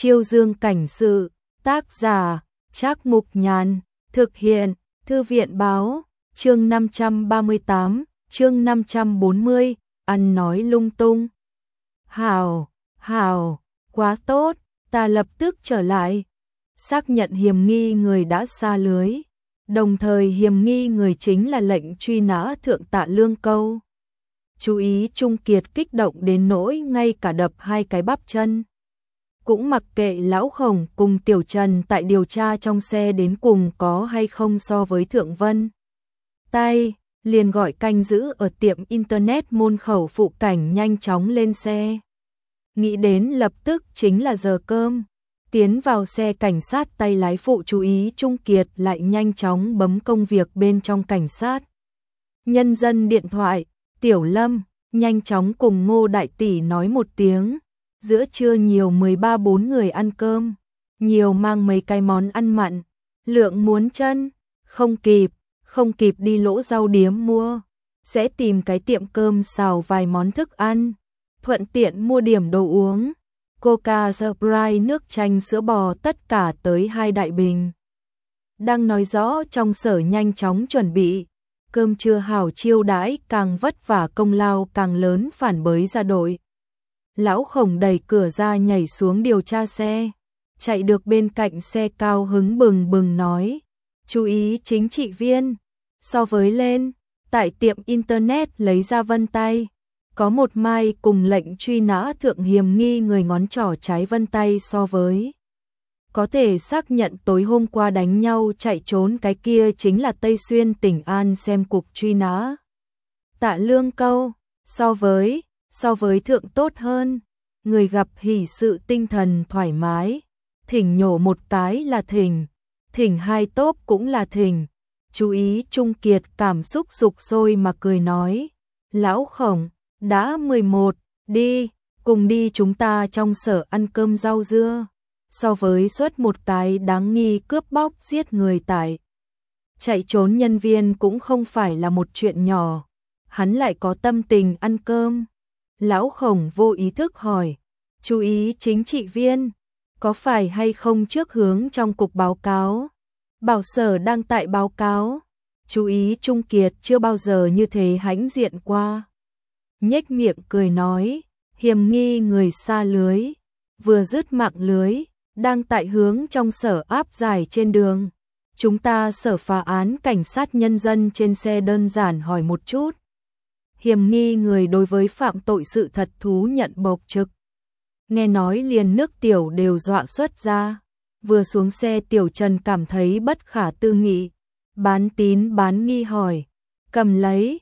Chiêu Dương cảnh sự, tác giả, Trác Mục Nhàn, thực hiện, Thư viện báo, chương 538, chương 540, ăn nói lung tung. Hảo, quá tốt, ta lập tức trở lại. Xác nhận hiểm nghi người đã xa lưới, đồng thời hiểm nghi người chính là lệnh truy nã thượng tạ Lương Câu. Chú ý Trung Kiệt kích động đến nỗi ngay cả đập hai cái bắp chân. Cũng mặc kệ Lão Khổng cùng Tiểu Trần tại điều tra trong xe đến cùng có hay không so với Thượng Vân. Tay, liền gọi canh giữ ở tiệm Internet môn khẩu phụ cảnh nhanh chóng lên xe. Nghĩ đến lập tức chính là giờ cơm. Tiến vào xe cảnh sát, tay lái phụ chú ý Trung Kiệt lại nhanh chóng bấm công việc bên trong cảnh sát. Nhân dân điện thoại, Tiểu Lâm, nhanh chóng cùng Ngô Đại Tỷ nói một tiếng. Giữa trưa nhiều 13-4 người ăn cơm, nhiều mang mấy cái món ăn mặn, lượng muốn chân, không kịp đi Lỗ Rau Điếm mua, sẽ tìm cái tiệm cơm xào vài món thức ăn, thuận tiện mua điểm đồ uống, Coca, Sprite, nước chanh, sữa bò tất cả tới 2 đại bình. Đang nói rõ trong sở nhanh chóng chuẩn bị, cơm trưa hảo chiêu đãi, càng vất vả công lao càng lớn, phản bới ra đội. Lão Khổng đẩy cửa ra nhảy xuống điều tra xe, chạy được bên cạnh xe cao hứng bừng bừng nói, chú ý chính trị viên, so với lên, tại tiệm Internet lấy ra vân tay, có một mai cùng lệnh truy nã thượng hiểm nghi người ngón trỏ trái vân tay so với. Có thể xác nhận tối hôm qua đánh nhau chạy trốn cái kia chính là Tây Xuyên tỉnh An xem cục truy nã. Tạ Lương Câu, so với thượng tốt hơn, người gặp hỷ sự tinh thần thoải mái, thỉnh nhổ một cái là thỉnh hai tốp cũng là thỉnh. Chú ý Trung Kiệt cảm xúc sục sôi mà cười nói, Lão Khổng, đã 11, đi, cùng đi chúng ta trong sở ăn cơm rau dưa. So với suốt một cái đáng nghi cướp bóc giết người chạy trốn nhân viên cũng không phải là một chuyện nhỏ, hắn lại có tâm tình ăn cơm. Lão Khổng vô ý thức hỏi, chú ý chính trị viên, có phải hay không trước hướng trong cục báo cáo? Bảo sở đang tại báo cáo. Chú ý Trung Kiệt chưa bao giờ như thế hãnh diện qua. Nhếch miệng cười nói, hiểm nghi người xa lưới, vừa dứt mạng lưới, đang tại hướng trong sở áp giải trên đường. Chúng ta sở phá án cảnh sát nhân dân trên xe đơn giản hỏi một chút. Hiểm nghi người đối với phạm tội sự thật thú nhận bộc trực. Nghe nói liền nước tiểu đều dọa xuất ra. Vừa xuống xe Tiểu Trần cảm thấy bất khả tư nghị. Bán tín bán nghi hỏi. Cầm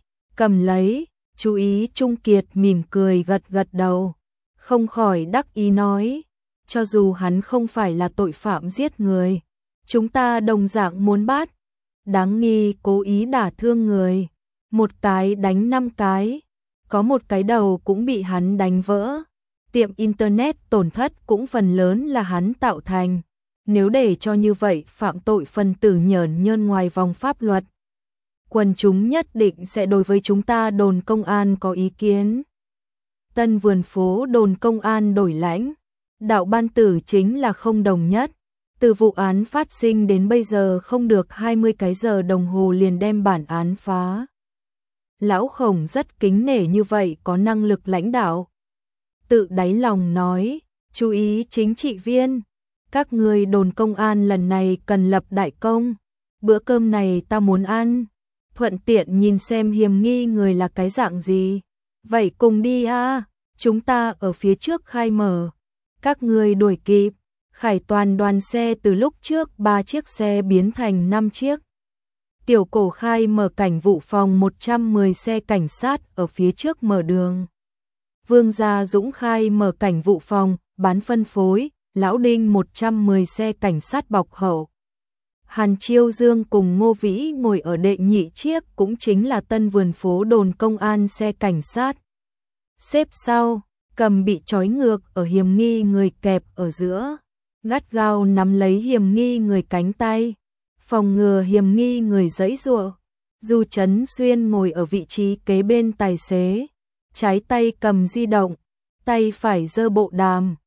lấy. Chú ý Trung Kiệt mỉm cười gật đầu. Không khỏi đắc ý nói. Cho dù hắn không phải là tội phạm giết người, chúng ta đồng dạng muốn bắt. Đáng nghi cố ý đả thương người. Một cái đánh 5 cái, có một cái đầu cũng bị hắn đánh vỡ. Tiệm Internet tổn thất cũng phần lớn là hắn tạo thành. Nếu để cho như vậy phạm tội phần tử nhởn nhơn ngoài vòng pháp luật, quần chúng nhất định sẽ đối với chúng ta đồn công an có ý kiến. Tân Vườn Phố đồn công an đổi lãnh, đạo ban tử chính là không đồng nhất. Từ vụ án phát sinh đến bây giờ không được 20 cái giờ đồng hồ liền đem bản án phá. Lão Khổng rất kính nể như vậy có năng lực lãnh đạo. Tự đáy lòng nói, chú ý chính trị viên, các người đồn công an lần này cần lập đại công. Bữa cơm này ta muốn ăn, thuận tiện nhìn xem hiểm nghi người là cái dạng gì. Vậy cùng đi à, chúng ta ở phía trước khai mở. Các người đuổi kịp, khải toàn đoàn xe từ lúc trước 3 chiếc xe biến thành 5 chiếc. Tiểu Cổ khai mở cảnh vụ phòng 110 xe cảnh sát ở phía trước mở đường. Vương Gia Dũng khai mở cảnh vụ phòng, bán phân phối, Lão Đinh 110 xe cảnh sát bọc hậu. Hàn Chiêu Dương cùng Ngô Vĩ ngồi ở đệ nhị chiếc cũng chính là Tân Vườn Phố đồn công an xe cảnh sát. Xếp sau, cầm bị trói ngược ở hiểm nghi người kẹp ở giữa, gắt gao nắm lấy hiểm nghi người cánh tay, phòng ngừa hiểm nghi người giãy giụa. Du Trấn Xuyên ngồi ở vị trí kế bên tài xế, trái tay cầm di động, tay phải giơ bộ đàm,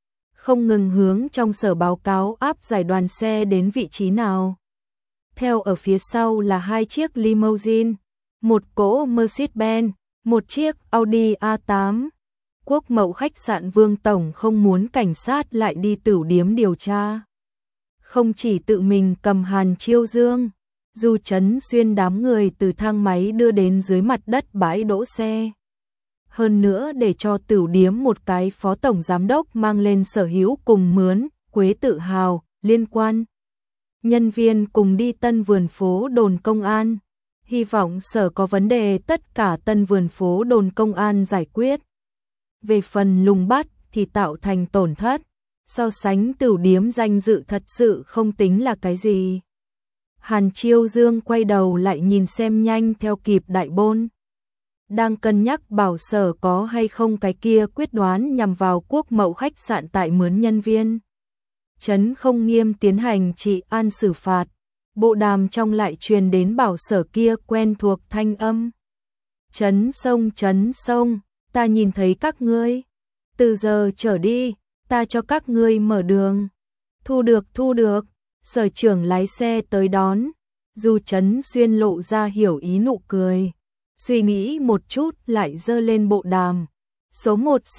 không ngừng hướng trong sở báo cáo áp giải đoàn xe đến vị trí nào. Theo ở phía sau là 2 chiếc limousine, một cỗ Mercedes-Benz, một chiếc Audi A8. Quốc mậu khách sạn Vương Tổng không muốn cảnh sát lại đi tửu điếm điều tra. Không chỉ tự mình cầm Hàn Chiêu Dương, Du Chấn Xuyên đám người từ thang máy đưa đến dưới mặt đất bãi đỗ xe. Hơn nữa để cho tửu điếm một cái phó tổng giám đốc mang lên sở hữu cùng mướn, Quế tự hào, liên quan. Nhân viên cùng đi Tân Vườn Phố đồn công an. Hy vọng sở có vấn đề tất cả Tân Vườn Phố đồn công an giải quyết. Về phần lùng bắt thì tạo thành tổn thất. So sánh tửu điếm danh dự thật sự không tính là cái gì. Hàn Chiêu Dương quay đầu lại nhìn xem nhanh theo kịp Đại Bôn. Đang cân nhắc bảo sở có hay không cái kia quyết đoán nhằm vào quốc mậu khách sạn tại mướn nhân viên. Trấn Không Nghiêm tiến hành trị an xử phạt. Bộ đàm trong lại truyền đến bảo sở kia quen thuộc thanh âm. Trấn Sông, ta nhìn thấy các ngươi. Từ giờ trở đi, ta cho các ngươi mở đường. Thu được, sở trưởng lái xe tới đón. Du Chấn Xuyên lộ ra hiểu ý nụ cười. Suy nghĩ một chút lại giơ lên bộ đàm. Số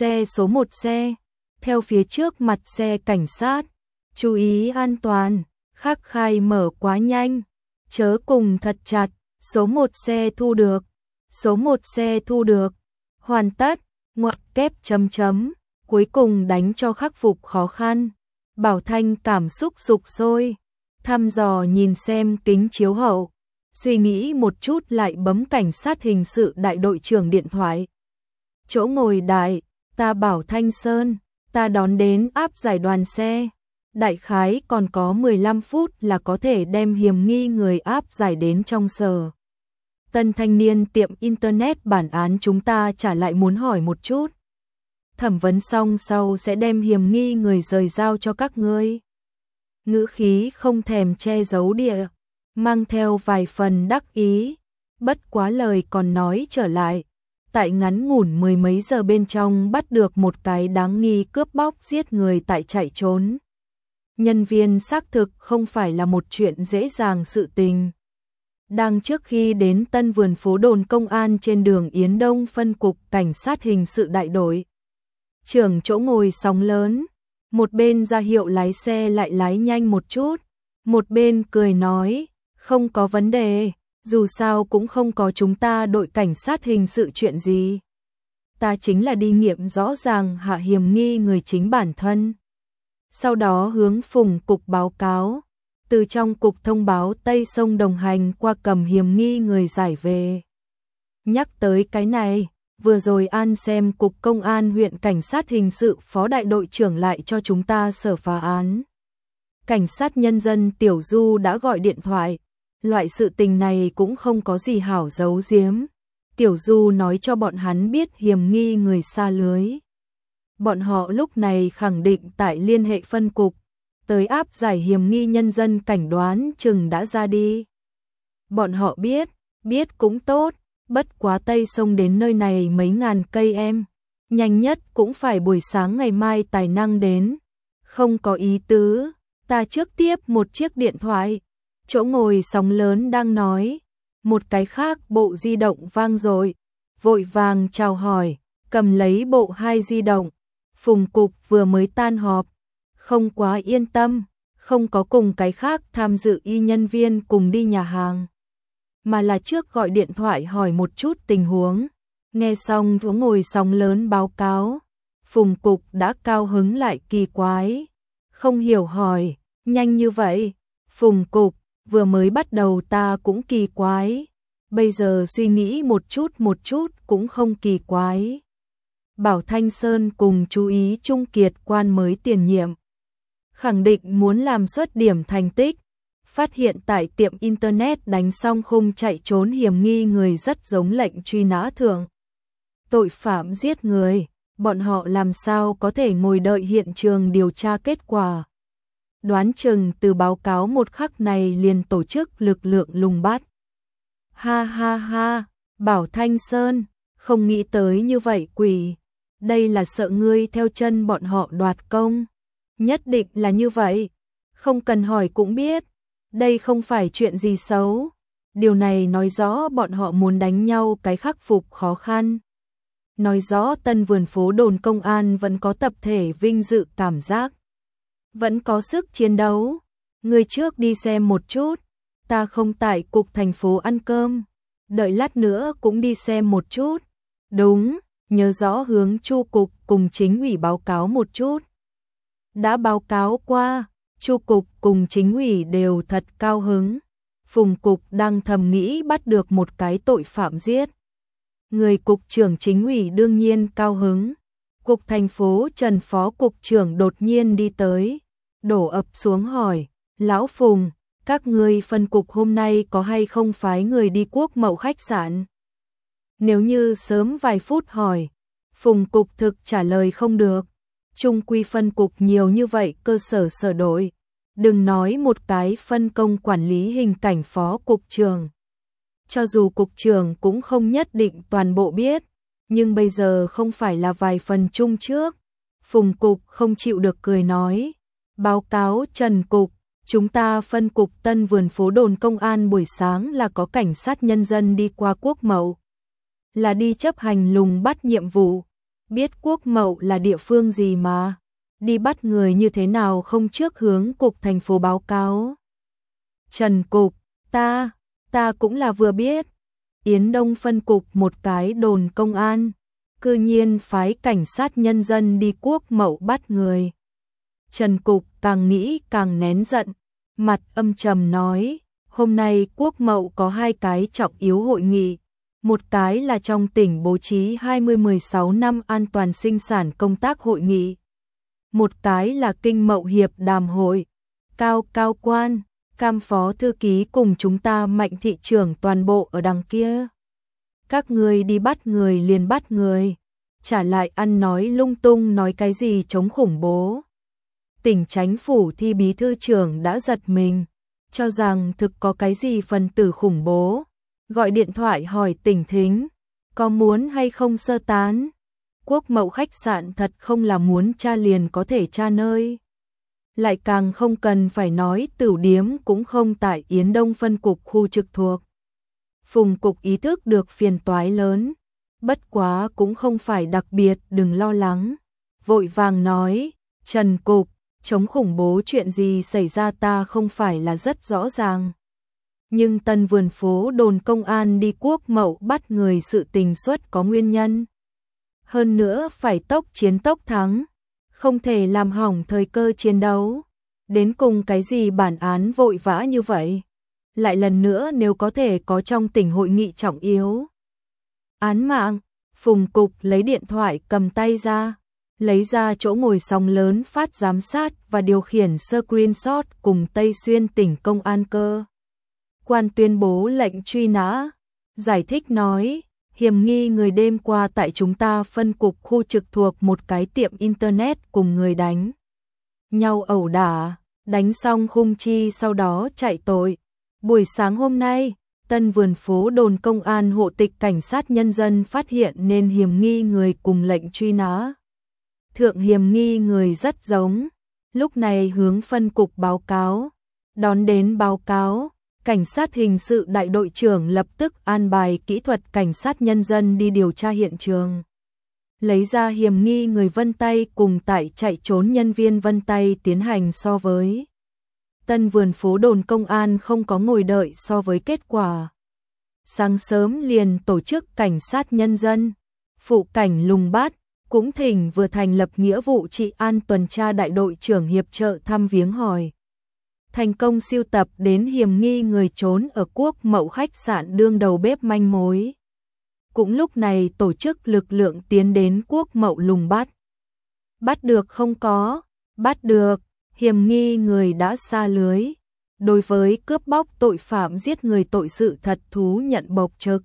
1 xe. Theo phía trước mặt xe cảnh sát. Chú ý an toàn, khắc khai mở quá nhanh. Chớ cùng thật chặt, số 1 xe thu được. Số 1 xe thu được. Hoàn tất, ngoặc kép chấm. Cuối cùng đánh cho khắc phục khó khăn. Bảo Thanh cảm xúc sục sôi. Thăm dò nhìn xem kính chiếu hậu. Suy nghĩ một chút lại bấm cảnh sát hình sự đại đội trưởng điện thoại. Chỗ ngồi đại, ta Bảo Thanh Sơn, ta đón đến áp giải đoàn xe. Đại khái còn có 15 phút là có thể đem hiểm nghi người áp giải đến trong sở. Tân thanh niên tiệm internet bản án chúng ta trả lại muốn hỏi một chút. Thẩm vấn xong sau sẽ đem hiểm nghi người rời giao cho các ngươi. Ngữ khí không thèm che giấu địa, mang theo vài phần đắc ý, bất quá lời còn nói trở lại. Tại ngắn ngủn 10 mấy giờ bên trong bắt được một cái đáng nghi cướp bóc giết người tại chạy trốn. Nhân viên xác thực không phải là một chuyện dễ dàng sự tình. Đang trước khi đến Tân Vườn Phố đồn công an trên đường Yến Đông phân cục cảnh sát hình sự đại đội. Trưởng chỗ ngồi sóng lớn, một bên ra hiệu lái xe lại lái nhanh một chút, một bên cười nói, không có vấn đề, dù sao cũng không có chúng ta đội cảnh sát hình sự chuyện gì. Ta chính là đi nghiệm rõ ràng hạ hiểm nghi người chính bản thân. Sau đó hướng Phùng cục báo cáo, từ trong cục thông báo Tây Sông đồng hành qua cầm hiểm nghi người giải về. Nhắc tới cái này, vừa rồi An xem cục công an huyện cảnh sát hình sự phó đại đội trưởng lại cho chúng ta sở phá án. Cảnh sát nhân dân Tiểu Du đã gọi điện thoại, loại sự tình này cũng không có gì hảo giấu giếm. Tiểu Du nói cho bọn hắn biết hiểm nghi người xa lưới. Bọn họ lúc này khẳng định tại liên hệ phân cục, tới áp giải hiểm nghi nhân dân cảnh đoán chừng đã ra đi. Bọn họ biết cũng tốt, bất quá Tây Sông đến nơi này mấy ngàn cây em, nhanh nhất cũng phải buổi sáng ngày mai tài năng đến. Không có ý tứ, ta trước tiếp một chiếc điện thoại, chỗ ngồi sóng lớn đang nói, một cái khác bộ di động vang rồi, vội vàng chào hỏi, cầm lấy bộ 2 di động. Phùng cục vừa mới tan họp, không quá yên tâm, không có cùng cái khác tham dự y nhân viên cùng đi nhà hàng, mà là trước gọi điện thoại hỏi một chút tình huống. Nghe xong chỗ ngồi sóng lớn báo cáo, Phùng cục đã cao hứng lại kỳ quái, không hiểu hỏi, nhanh như vậy? Phùng cục, vừa mới bắt đầu ta cũng kỳ quái, bây giờ suy nghĩ một chút cũng không kỳ quái. Bảo Thanh Sơn cùng chú ý Trung Kiệt quan mới tiền nhiệm. Khẳng định muốn làm xuất điểm thành tích. Phát hiện tại tiệm internet đánh xong khung chạy trốn hiểm nghi người rất giống lệnh truy nã thượng. Tội phạm giết người, bọn họ làm sao có thể ngồi đợi hiện trường điều tra kết quả. Đoán chừng từ báo cáo một khắc này liền tổ chức lực lượng lùng bắt. Ha ha ha, Bảo Thanh Sơn, không nghĩ tới như vậy quỷ. Đây là sợ ngươi theo chân bọn họ đoạt công. Nhất định là như vậy, không cần hỏi cũng biết, đây không phải chuyện gì xấu. Điều này nói rõ bọn họ muốn đánh nhau cái khắc phục khó khăn. Nói rõ Tân Vườn Phố đồn công an vẫn có tập thể vinh dự cảm giác. Vẫn có sức chiến đấu. Người trước đi xem một chút, ta không tại cục thành phố ăn cơm. Đợi lát nữa cũng đi xem một chút. Đúng, nhớ rõ hướng Chu cục cùng chính ủy báo cáo một chút. Đã báo cáo qua, Chu cục cùng chính ủy đều thật cao hứng. Phùng cục đang thầm nghĩ bắt được một cái tội phạm giết. Người cục trưởng chính ủy đương nhiên cao hứng. Cục thành phố Trần phó cục trưởng đột nhiên đi tới, đổ ập xuống hỏi, Lão Phùng, các ngươi phân cục hôm nay có hay không phái người đi Quốc Mậu khách sạn? Nếu như sớm vài phút hỏi, Phùng cục thực trả lời không được. Trung quy phân cục nhiều như vậy cơ sở sở đổi. Đừng nói một cái phân công quản lý hình cảnh phó cục trưởng. Cho dù cục trưởng cũng không nhất định toàn bộ biết, nhưng bây giờ không phải là vài phần chung trước. Phùng cục không chịu được cười nói, báo cáo Trần cục, chúng ta phân cục Tân Vườn Phố đồn công an buổi sáng là có cảnh sát nhân dân đi qua Quốc Mậu. Là đi chấp hành lùng bắt nhiệm vụ. Biết Quốc Mậu là địa phương gì mà. Đi bắt người như thế nào không trước hướng cục thành phố báo cáo. Trần cục, ta cũng là vừa biết. Yến Đông phân cục một cái đồn công an. Cư nhiên phái cảnh sát nhân dân đi Quốc Mậu bắt người. Trần cục càng nghĩ càng nén giận. Mặt âm trầm nói, hôm nay Quốc Mậu có hai cái trọng yếu hội nghị. Một cái là trong tỉnh bố trí 20-16 năm an toàn sinh sản công tác hội nghị. Một cái là Kinh Mậu Hiệp đàm hội. Cao quan, Cam phó thư ký cùng chúng ta Mạnh thị trưởng toàn bộ ở đằng kia. Các người đi bắt người liền bắt người. Trả lại ăn nói lung tung nói cái gì chống khủng bố. Tỉnh Chánh phủ Thi bí thư trưởng đã giật mình. Cho rằng thực có cái gì phần tử khủng bố. Gọi điện thoại hỏi tỉnh thính, có muốn hay không sơ tán. Quốc Mậu khách sạn thật không là muốn tra liền có thể tra nơi. Lại càng không cần phải nói tửu điếm cũng không tại Yến Đông phân cục khu trực thuộc. Phùng cục ý thức được phiền toái lớn, bất quá cũng không phải đặc biệt đừng lo lắng. Vội vàng nói, Trần cục, chống khủng bố chuyện gì xảy ra ta không phải là rất rõ ràng. Nhưng Tân Vườn Phố đồn công an đi Quốc Mậu bắt người sự tình xuất có nguyên nhân. Hơn nữa phải tốc chiến tốc thắng, không thể làm hỏng thời cơ chiến đấu. Đến cùng cái gì bản án vội vã như vậy? Lại lần nữa nếu có thể có trong tỉnh hội nghị trọng yếu. Án mạng, Phùng cục lấy điện thoại cầm tay ra, lấy ra chỗ ngồi sóng lớn phát giám sát và điều khiển screenshot cùng Tây Xuyên tỉnh công an cơ. Quan tuyên bố lệnh truy nã, giải thích nói, hiểm nghi người đêm qua tại chúng ta phân cục khu trực thuộc một cái tiệm internet cùng người đánh nhau ẩu đả, đánh xong khung chi sau đó chạy tội. Buổi sáng hôm nay, Tân Vườn Phố đồn công an hộ tịch cảnh sát nhân dân phát hiện nên hiểm nghi người cùng lệnh truy nã. Thượng hiểm nghi người rất giống, lúc này hướng phân cục báo cáo, đón đến báo cáo. Cảnh sát hình sự đại đội trưởng lập tức an bài kỹ thuật cảnh sát nhân dân đi điều tra hiện trường. Lấy ra hiểm nghi người vân tay cùng tại chạy trốn nhân viên vân tay tiến hành so với. Tân Vườn Phố đồn công an không có ngồi đợi so với kết quả. Sáng sớm liền tổ chức cảnh sát nhân dân, phụ cảnh lùng bắt, cũng thỉnh vừa thành lập nghĩa vụ trị an tuần tra đại đội trưởng hiệp trợ thăm viếng hỏi. Thành công siêu tập đến hiểm nghi người trốn ở Quốc Mậu khách sạn đương đầu bếp manh mối. Cũng lúc này tổ chức lực lượng tiến đến Quốc Mậu lùng bắt. Bắt được không có, bắt được, hiểm nghi người đã sa lưới. Đối với cướp bóc tội phạm giết người tội sự thật thú nhận bộc trực.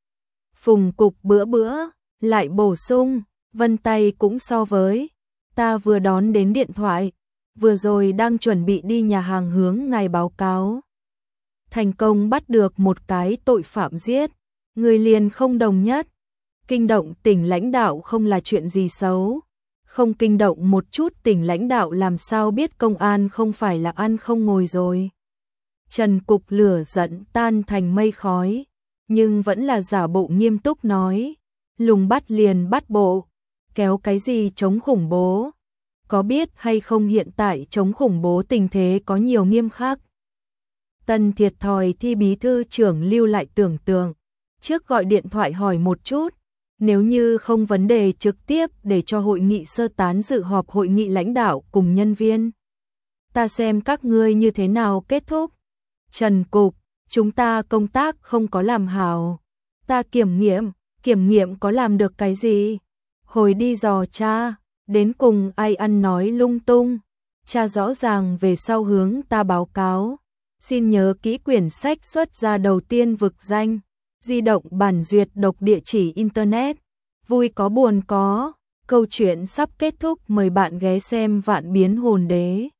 Phùng cục bữa lại bổ sung, vân tay cũng so với. Ta vừa đón đến điện thoại. Vừa rồi đang chuẩn bị đi nhà hàng hướng ngài báo cáo. Thành công bắt được một cái tội phạm giết, người liền không đồng nhất. Kinh động tỉnh lãnh đạo không là chuyện gì xấu. không kinh động một chút tỉnh lãnh đạo làm sao biết công an không phải là ăn không ngồi rồi. Trần Cục lửa giận tan thành mây khói, nhưng vẫn là giả bộ nghiêm túc nói, lùng bắt liền bắt bộ, kéo cái gì chống khủng bố, có biết hay không hiện tại chống khủng bố tình thế có nhiều nghiêm khắc. Tân thiệt thòi thi bí thư trưởng lưu lại tưởng tượng, trước gọi điện thoại hỏi một chút, nếu như không vấn đề trực tiếp để cho hội nghị sơ tán dự họp hội nghị lãnh đạo cùng nhân viên. Ta xem các ngươi như thế nào kết thúc. Trần Cục, chúng ta công tác không có làm hảo. Ta kiểm nghiệm có làm được cái gì? Hồi đi dò cha, đến cùng ai ăn nói lung tung. Cha rõ ràng về sau hướng ta báo cáo. Xin nhớ kỹ quyển sách xuất ra đầu tiên vực danh. Di động bản duyệt độc địa chỉ Internet. Vui có buồn có. Câu chuyện sắp kết thúc, mời bạn ghé xem Vạn Biến Hồn Đế.